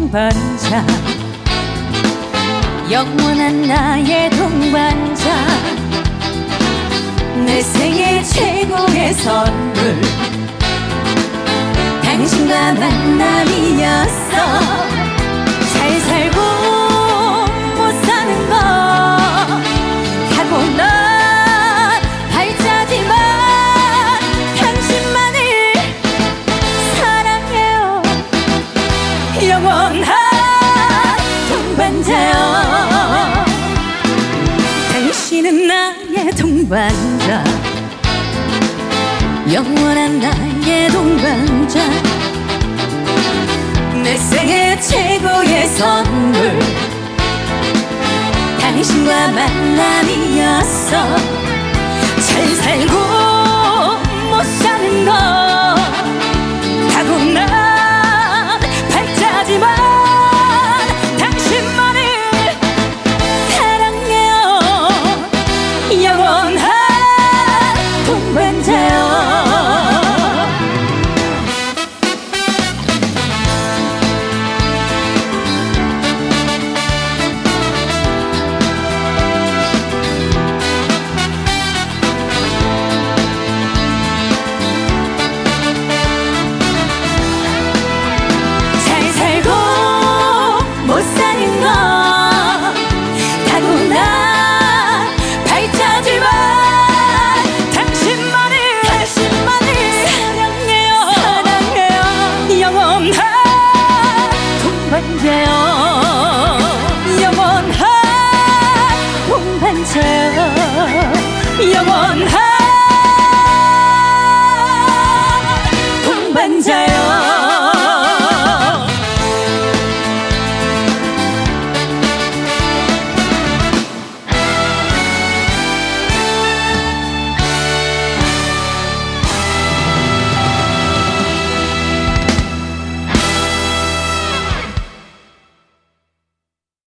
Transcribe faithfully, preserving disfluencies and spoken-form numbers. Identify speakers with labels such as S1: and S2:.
S1: 동반자, 영원한 나의 동반자, 내 생애 최고의 선물, 당신과 만남이었어. 잘 살고 못 사는 거 타고난 발자지만 당신만을 사랑해요. 영원한 동반자요. 당신은 나의 동반자, 영원한 나의 동반자, 내 생애 최고의 선물, 당신과 만남이었어.